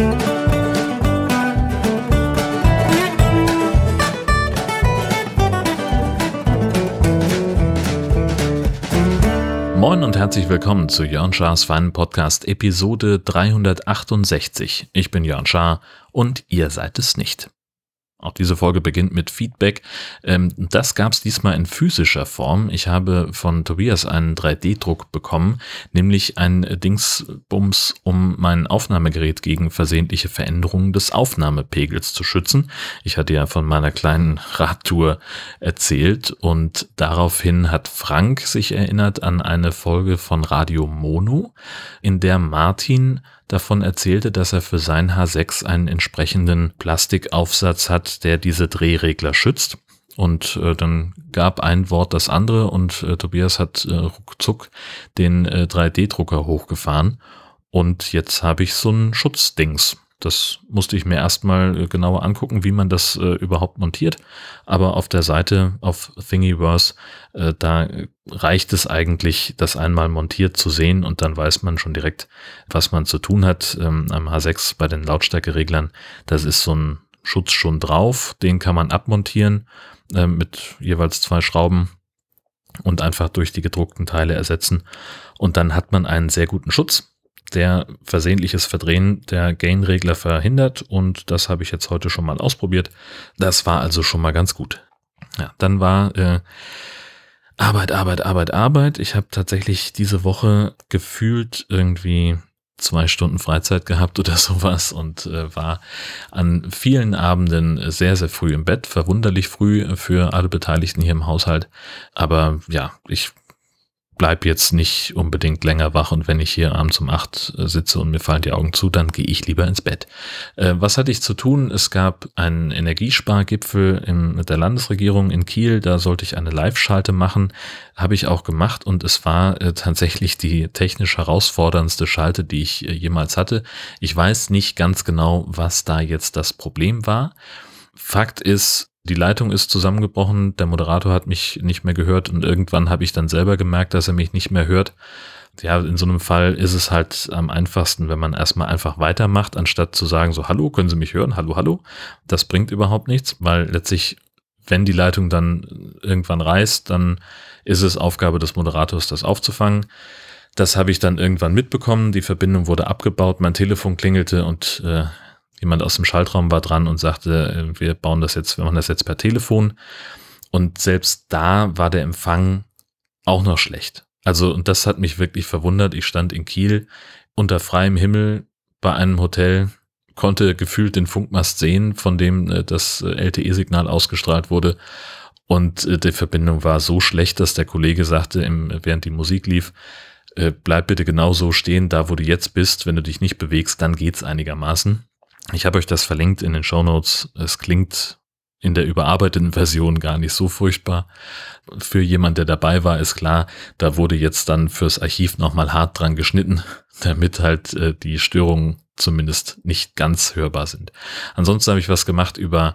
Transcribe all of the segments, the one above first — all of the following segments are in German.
Moin und herzlich willkommen zu Jörn Schars feinen Podcast Episode 368. Ich bin Jörn Schaar und ihr seid es nicht. Auch diese Folge beginnt mit Feedback. Das gab es diesmal in physischer Form. Ich habe von Tobias einen 3D-Druck bekommen, nämlich ein Dingsbums, um mein Aufnahmegerät gegen versehentliche Veränderungen des Aufnahmepegels zu schützen. Ich hatte ja von meiner kleinen Radtour erzählt und daraufhin hat Frank sich erinnert an eine Folge von Radio Mono, in der Martin davon erzählte, dass er für sein H6 einen entsprechenden Plastikaufsatz hat, der diese Drehregler schützt. Und dann gab ein Wort das andere und Tobias hat ruckzuck den 3D-Drucker hochgefahren. Und jetzt habe ich so ein Schutzdings. Das musste ich mir erstmal genauer angucken, wie man das überhaupt montiert. Aber auf der Seite auf Thingiverse, da reicht es eigentlich, das einmal montiert zu sehen und dann weiß man schon direkt, was man zu tun hat. Am H6 bei den Lautstärkereglern, das ist so ein Schutz schon drauf. Den kann man abmontieren mit jeweils 2 Schrauben und einfach durch die gedruckten Teile ersetzen. Und dann hat man einen sehr guten Schutz, der versehentliches Verdrehen der Gain-Regler verhindert, und das habe ich jetzt heute schon mal ausprobiert. Das war also schon mal ganz gut. Ja, dann war Arbeit. Ich habe tatsächlich diese Woche gefühlt irgendwie 2 Stunden Freizeit gehabt oder sowas und war an vielen Abenden sehr, sehr früh im Bett. Verwunderlich früh für alle Beteiligten hier im Haushalt. Aber ja, ich bleib jetzt nicht unbedingt länger wach, und wenn ich hier abends um 8 sitze und mir fallen die Augen zu, dann gehe ich lieber ins Bett. Was hatte ich zu tun? Es gab einen Energiespargipfel mit der Landesregierung in Kiel, da sollte ich eine Live-Schalte machen, habe ich auch gemacht, und es war tatsächlich die technisch herausforderndste Schalte, die ich jemals hatte. Ich weiß nicht ganz genau, was da jetzt das Problem war. Fakt ist, die Leitung ist zusammengebrochen, der Moderator hat mich nicht mehr gehört und irgendwann habe ich dann selber gemerkt, dass er mich nicht mehr hört. Ja, in so einem Fall ist es halt am einfachsten, wenn man erstmal einfach weitermacht, anstatt zu sagen so, hallo, können Sie mich hören? Hallo, hallo. Das bringt überhaupt nichts, weil letztlich, wenn die Leitung dann irgendwann reißt, dann ist es Aufgabe des Moderators, das aufzufangen. Das habe ich dann irgendwann mitbekommen, die Verbindung wurde abgebaut, mein Telefon klingelte und jemand aus dem Schaltraum war dran und sagte, wir machen das jetzt per Telefon. Und selbst da war der Empfang auch noch schlecht. Also, und das hat mich wirklich verwundert. Ich stand in Kiel unter freiem Himmel bei einem Hotel, konnte gefühlt den Funkmast sehen, von dem das LTE-Signal ausgestrahlt wurde. Und die Verbindung war so schlecht, dass der Kollege sagte, während die Musik lief, bleib bitte genau so stehen, da wo du jetzt bist. Wenn du dich nicht bewegst, dann geht's einigermaßen. Ich habe euch das verlinkt in den Shownotes. Es klingt in der überarbeiteten Version gar nicht so furchtbar. Für jemand, der dabei war, ist klar, da wurde jetzt dann fürs Archiv nochmal hart dran geschnitten, damit halt die Störungen zumindest nicht ganz hörbar sind. Ansonsten habe ich was gemacht über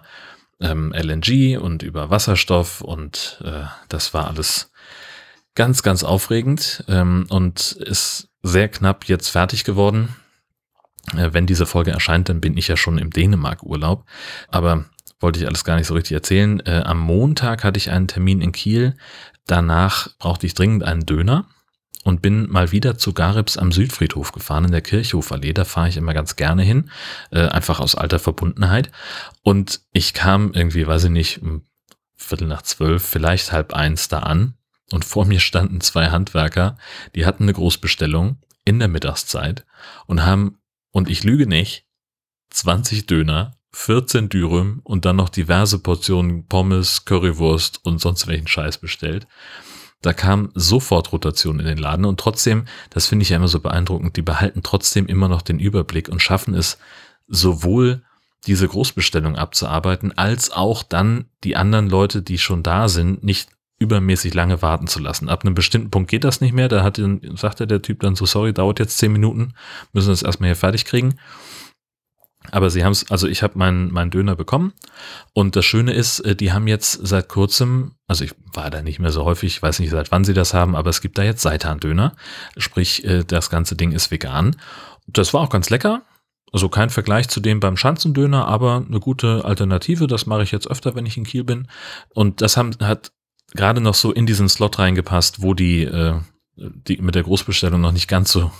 LNG und über Wasserstoff, und das war alles ganz, ganz aufregend und ist sehr knapp jetzt fertig geworden. Wenn diese Folge erscheint, dann bin ich ja schon im Dänemark-Urlaub, aber wollte ich alles gar nicht so richtig erzählen. Am Montag hatte ich einen Termin in Kiel, danach brauchte ich dringend einen Döner und bin mal wieder zu Garibs am Südfriedhof gefahren, in der Kirchhofallee, da fahre ich immer ganz gerne hin, einfach aus alter Verbundenheit, und ich kam irgendwie, weiß ich nicht, um 11:45, vielleicht 12:30 da an, und vor mir standen 2 Handwerker, die hatten eine Großbestellung in der Mittagszeit und haben, und ich lüge nicht, 20 Döner, 14 Dürüm und dann noch diverse Portionen Pommes, Currywurst und sonst welchen Scheiß bestellt. Da kam sofort Rotation in den Laden, und trotzdem, das finde ich ja immer so beeindruckend, die behalten trotzdem immer noch den Überblick und schaffen es, sowohl diese Großbestellung abzuarbeiten, als auch dann die anderen Leute, die schon da sind, nicht übermäßig lange warten zu lassen. Ab einem bestimmten Punkt geht das nicht mehr. Da sagte der Typ dann so, sorry, dauert jetzt 10 Minuten, müssen wir es erstmal hier fertig kriegen. Aber sie haben es, also ich habe meinen Döner bekommen, und das Schöne ist, die haben jetzt seit kurzem, also ich war da nicht mehr so häufig, ich weiß nicht, seit wann sie das haben, aber es gibt da jetzt Seitan-Döner, sprich das ganze Ding ist vegan. Das war auch ganz lecker. Also kein Vergleich zu dem beim Schanzendöner, aber eine gute Alternative. Das mache ich jetzt öfter, wenn ich in Kiel bin. Und das hat gerade noch so in diesen Slot reingepasst, wo die mit der Großbestellung noch nicht ganz so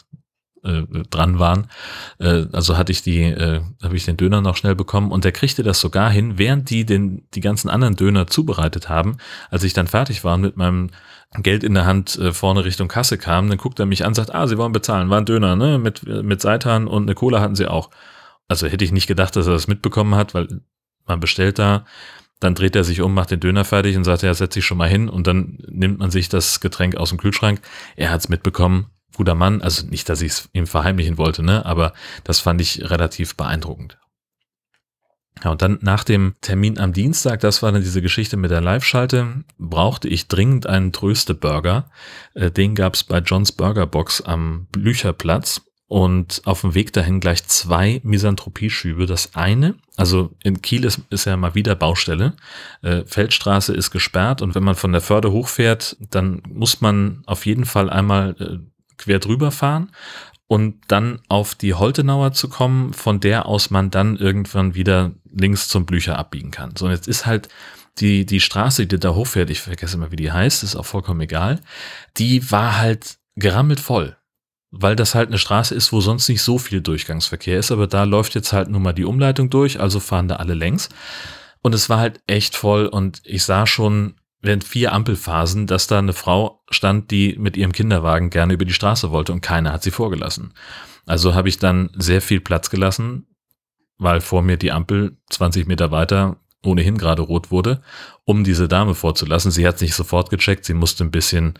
dran waren. Also habe ich den Döner noch schnell bekommen und der kriegte das sogar hin, während die ganzen anderen Döner zubereitet haben. Als ich dann fertig war und mit meinem Geld in der Hand vorne Richtung Kasse kam, dann guckt er mich an und sagt, Sie wollen bezahlen, war ein Döner, ne? Mit Seitan und eine Cola hatten sie auch. Also hätte ich nicht gedacht, dass er das mitbekommen hat, weil man bestellt da, dann dreht er sich um, macht den Döner fertig und sagt, ja, setz dich schon mal hin und dann nimmt man sich das Getränk aus dem Kühlschrank. Er hat's mitbekommen, guter Mann, also nicht, dass ich es ihm verheimlichen wollte, ne? Aber das fand ich relativ beeindruckend. Ja, und dann nach dem Termin am Dienstag, das war dann diese Geschichte mit der Live-Schalte, brauchte ich dringend einen Tröste-Burger. Den gab's bei John's Burger Box am Blücherplatz und auf dem Weg dahin gleich 2 Misanthropie-Schübe. Das eine, also in Kiel ist ja mal wieder Baustelle, Feldstraße ist gesperrt und wenn man von der Förde hochfährt, dann muss man auf jeden Fall einmal quer drüber fahren und dann auf die Holtenauer zu kommen, von der aus man dann irgendwann wieder links zum Blücher abbiegen kann. So, und jetzt ist halt die Straße, die da hochfährt, ich vergesse immer, wie die heißt, ist auch vollkommen egal, die war halt gerammelt voll, weil das halt eine Straße ist, wo sonst nicht so viel Durchgangsverkehr ist, aber da läuft jetzt halt nun mal die Umleitung durch, also fahren da alle längs. Und es war halt echt voll und ich sah schon während 4 Ampelphasen, dass da eine Frau stand, die mit ihrem Kinderwagen gerne über die Straße wollte und keiner hat sie vorgelassen. Also habe ich dann sehr viel Platz gelassen, weil vor mir die Ampel 20 Meter weiter ohnehin gerade rot wurde, um diese Dame vorzulassen. Sie hat es nicht sofort gecheckt, sie hat ein bisschen,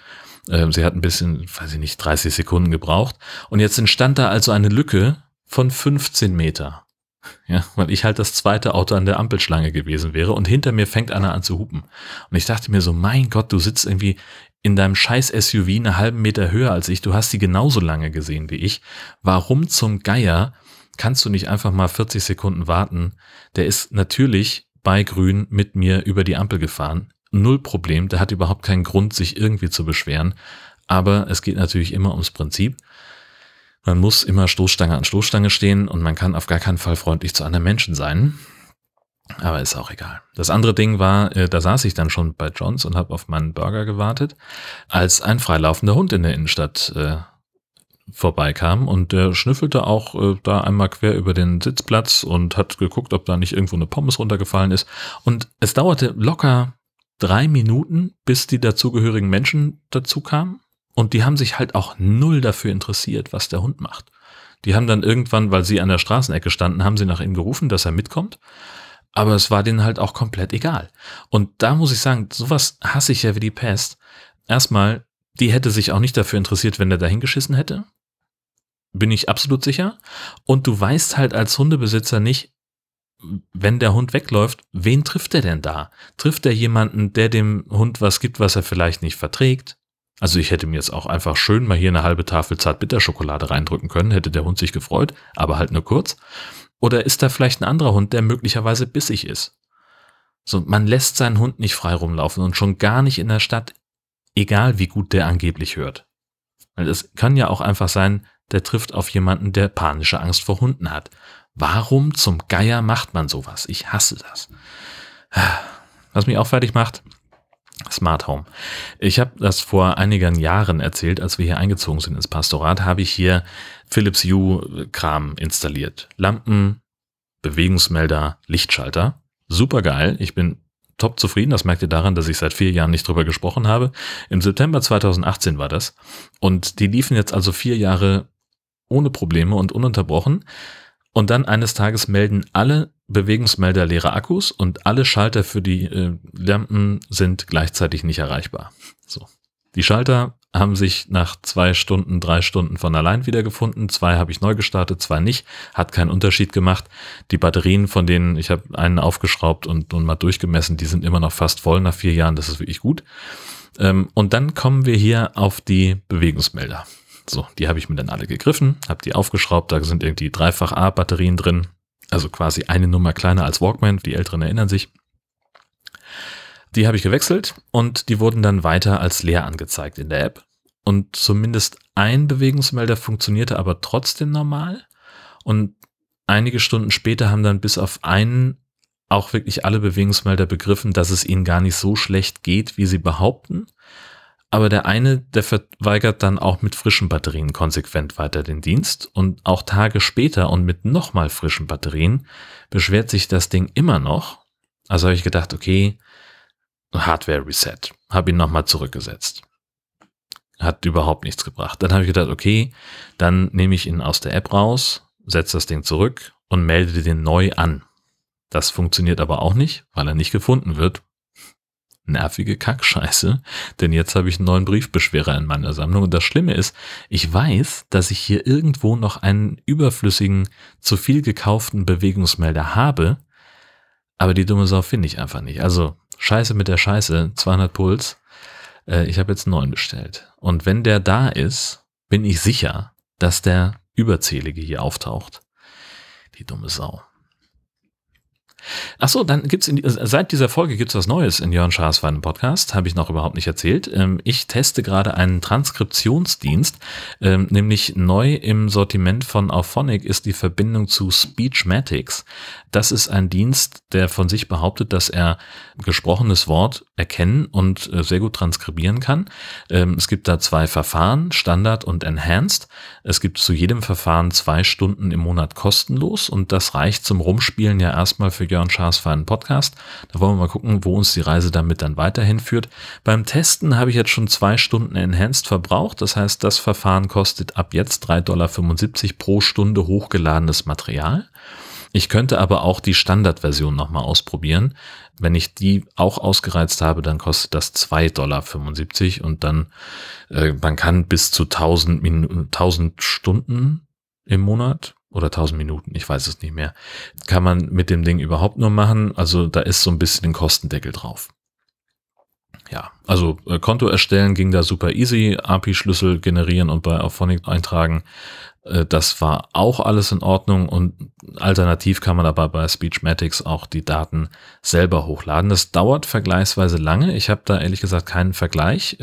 weiß ich nicht, 30 Sekunden gebraucht. Und jetzt entstand da also eine Lücke von 15 Meter. Ja, weil ich halt das zweite Auto an der Ampelschlange gewesen wäre und hinter mir fängt einer an zu hupen. Und ich dachte mir so, mein Gott, du sitzt irgendwie in deinem scheiß SUV einen halben Meter höher als ich, du hast die genauso lange gesehen wie ich. Warum zum Geier kannst du nicht einfach mal 40 Sekunden warten? Der ist natürlich bei Grün mit mir über die Ampel gefahren. 0 Problem, der hat überhaupt keinen Grund, sich irgendwie zu beschweren. Aber es geht natürlich immer ums Prinzip. Man muss immer Stoßstange an Stoßstange stehen und man kann auf gar keinen Fall freundlich zu anderen Menschen sein. Aber ist auch egal. Das andere Ding war, da saß ich dann schon bei John's und habe auf meinen Burger gewartet, als ein freilaufender Hund in der Innenstadt vorbeikam und der schnüffelte auch da einmal quer über den Sitzplatz und hat geguckt, ob da nicht irgendwo eine Pommes runtergefallen ist. Und es dauerte locker 3 Minuten, bis die dazugehörigen Menschen dazu kamen. Und die haben sich halt auch 0 dafür interessiert, was der Hund macht. Die haben dann irgendwann, weil sie an der Straßenecke standen, haben sie nach ihm gerufen, dass er mitkommt. Aber es war denen halt auch komplett egal. Und da muss ich sagen, sowas hasse ich ja wie die Pest. Erstmal, die hätte sich auch nicht dafür interessiert, wenn der da hingeschissen hätte. Bin ich absolut sicher. Und du weißt halt als Hundebesitzer nicht, wenn der Hund wegläuft, wen trifft er denn da? Trifft er jemanden, der dem Hund was gibt, was er vielleicht nicht verträgt? Also ich hätte mir jetzt auch einfach schön mal hier eine halbe Tafel Zartbitterschokolade reindrücken können, hätte der Hund sich gefreut, aber halt nur kurz. Oder ist da vielleicht ein anderer Hund, der möglicherweise bissig ist? So, man lässt seinen Hund nicht frei rumlaufen und schon gar nicht in der Stadt, egal wie gut der angeblich hört. Weil es kann ja auch einfach sein, der trifft auf jemanden, der panische Angst vor Hunden hat. Warum zum Geier macht man sowas? Ich hasse das. Was mich auch fertig macht, Smart Home. Ich habe das vor einigen Jahren erzählt, als wir hier eingezogen sind ins Pastorat, habe ich hier Philips Hue-Kram installiert. Lampen, Bewegungsmelder, Lichtschalter. Super geil. Ich bin top zufrieden. Das merkt ihr daran, dass ich seit 4 Jahren nicht drüber gesprochen habe. Im September 2018 war das. Und die liefen jetzt also 4 Jahre ohne Probleme und ununterbrochen. Und dann eines Tages melden alle Bewegungsmelder leere Akkus und alle Schalter für die Lampen sind gleichzeitig nicht erreichbar. So. Die Schalter haben sich nach 2 Stunden, 3 Stunden von allein wiedergefunden. 2 habe ich neu gestartet, 2 nicht. Hat keinen Unterschied gemacht. Die Batterien, von denen ich habe einen aufgeschraubt und mal durchgemessen, die sind immer noch fast voll nach 4 Jahren. Das ist wirklich gut. Und dann kommen wir hier auf die Bewegungsmelder. So, die habe ich mir dann alle gegriffen, habe die aufgeschraubt, da sind irgendwie 3-fach-A-Batterien drin, also quasi eine Nummer kleiner als Walkman, die Älteren erinnern sich. Die habe ich gewechselt und die wurden dann weiter als leer angezeigt in der App. Und zumindest ein Bewegungsmelder funktionierte aber trotzdem normal Und einige Stunden später haben dann bis auf einen auch wirklich alle Bewegungsmelder begriffen, dass es ihnen gar nicht so schlecht geht, wie sie behaupten. Aber der eine, der verweigert dann auch mit frischen Batterien konsequent weiter den Dienst. Und auch Tage später und mit nochmal frischen Batterien beschwert sich das Ding immer noch. Also habe ich gedacht, okay, Hardware Reset. Habe ihn nochmal zurückgesetzt. Hat überhaupt nichts gebracht. Dann habe ich gedacht, okay, dann nehme ich ihn aus der App raus, setze das Ding zurück und melde den neu an. Das funktioniert aber auch nicht, weil er nicht gefunden wird. Nervige Kackscheiße, denn jetzt habe ich einen neuen Briefbeschwerer in meiner Sammlung. Und das Schlimme ist, ich weiß, dass ich hier irgendwo noch einen überflüssigen, zu viel gekauften Bewegungsmelder habe, aber die dumme Sau finde ich einfach nicht. Also Scheiße mit der Scheiße, 200 Puls. Ich habe jetzt einen neuen bestellt. Und wenn der da ist, bin ich sicher, dass der Überzählige hier auftaucht. Die dumme Sau. Ach so, dann gibt's seit dieser Folge gibt's was Neues in Jörn Schaas feinem Podcast, habe ich noch überhaupt nicht erzählt. Ich teste gerade einen Transkriptionsdienst, nämlich neu im Sortiment von Auphonic ist die Verbindung zu Speechmatics. Das ist ein Dienst, der von sich behauptet, dass er gesprochenes Wort erkennen und sehr gut transkribieren kann. Es gibt da 2 Verfahren, Standard und Enhanced. Es gibt zu jedem Verfahren 2 Stunden im Monat kostenlos und das reicht zum Rumspielen ja erstmal für Jörn Schaas feinen Podcast. Da wollen wir mal gucken, wo uns die Reise damit dann weiterhin führt. Beim Testen habe ich jetzt schon 2 Stunden Enhanced verbraucht. Das heißt, das Verfahren kostet ab jetzt $3,75 pro Stunde hochgeladenes Material. Ich könnte aber auch die Standardversion nochmal ausprobieren. Wenn ich die auch ausgereizt habe, dann kostet das $2,75 und dann, man kann bis zu 1000 Stunden im Monat oder 1000 Minuten, ich weiß es nicht mehr, kann man mit dem Ding überhaupt nur machen. Also da ist so ein bisschen ein Kostendeckel drauf. Ja, also Konto erstellen ging da super easy, API-Schlüssel generieren und bei Auphonic eintragen. Das war auch alles in Ordnung und alternativ kann man aber bei Speechmatics auch die Daten selber hochladen. Das dauert vergleichsweise lange. Ich habe da ehrlich gesagt keinen Vergleich,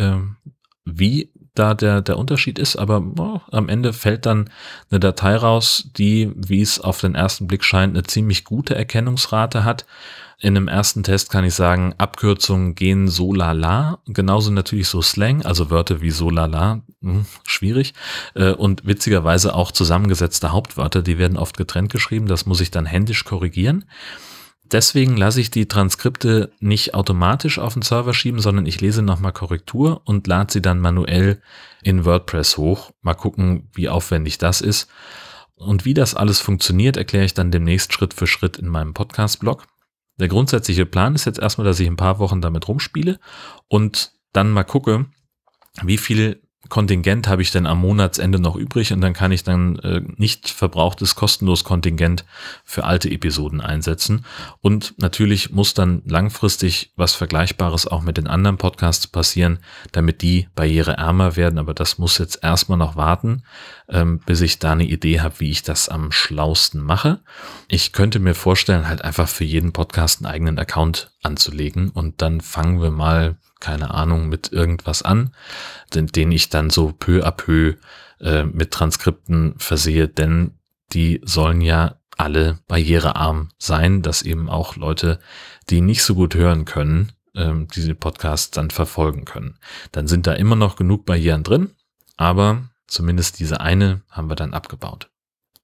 wie da der Unterschied ist, aber am Ende fällt dann eine Datei raus, die, wie es auf den ersten Blick scheint, eine ziemlich gute Erkennungsrate hat. In dem ersten Test kann ich sagen, Abkürzungen gehen so lala, genauso natürlich so Slang, also Wörter wie so lala, schwierig, und witzigerweise auch zusammengesetzte Hauptwörter, die werden oft getrennt geschrieben, das muss ich dann händisch korrigieren. Deswegen lasse ich die Transkripte nicht automatisch auf den Server schieben, sondern ich lese nochmal Korrektur und lade sie dann manuell in WordPress hoch. Mal gucken, wie aufwendig das ist. Und wie das alles funktioniert, erkläre ich dann demnächst Schritt für Schritt in meinem Podcast-Blog. Der grundsätzliche Plan ist jetzt erstmal, dass ich ein paar Wochen damit rumspiele und dann mal gucke, wie viel Kontingent habe ich denn am Monatsende noch übrig und dann kann ich dann nicht verbrauchtes kostenlos Kontingent für alte Episoden einsetzen. Und natürlich muss dann langfristig was Vergleichbares auch mit den anderen Podcasts passieren, damit die barriereärmer werden. Aber das muss jetzt erstmal noch warten, bis ich da eine Idee habe, wie ich das am schlausten mache. Ich könnte mir vorstellen, halt einfach für jeden Podcast einen eigenen Account anzulegen und dann fangen wir mal, keine Ahnung, mit irgendwas an, den ich dann so peu à peu mit Transkripten versehe, denn die sollen ja alle barrierearm sein, dass eben auch Leute, die nicht so gut hören können, diese Podcasts dann verfolgen können. Dann sind da immer noch genug Barrieren drin, aber zumindest diese eine haben wir dann abgebaut.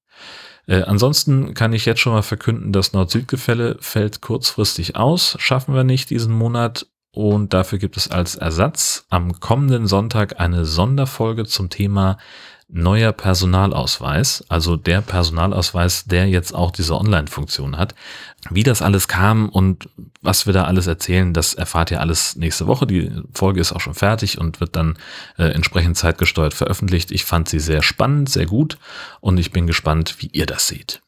Ansonsten kann ich jetzt schon mal verkünden, das Nord-Süd-Gefälle fällt kurzfristig aus, schaffen wir nicht diesen Monat. Und dafür gibt es als Ersatz am kommenden Sonntag eine Sonderfolge zum Thema neuer Personalausweis, also der Personalausweis, der jetzt auch diese Online-Funktion hat. Wie das alles kam und was wir da alles erzählen, das erfahrt ihr alles nächste Woche. Die Folge ist auch schon fertig und wird dann entsprechend zeitgesteuert veröffentlicht. Ich fand sie sehr spannend, sehr gut und ich bin gespannt, wie ihr das seht.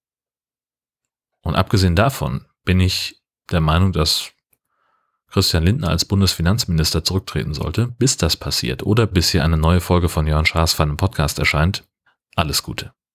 Und abgesehen davon bin ich der Meinung, dass Christian Lindner als Bundesfinanzminister zurücktreten sollte. Bis das passiert oder bis hier eine neue Folge von Jörn Schaas feinem Podcast erscheint. Alles Gute.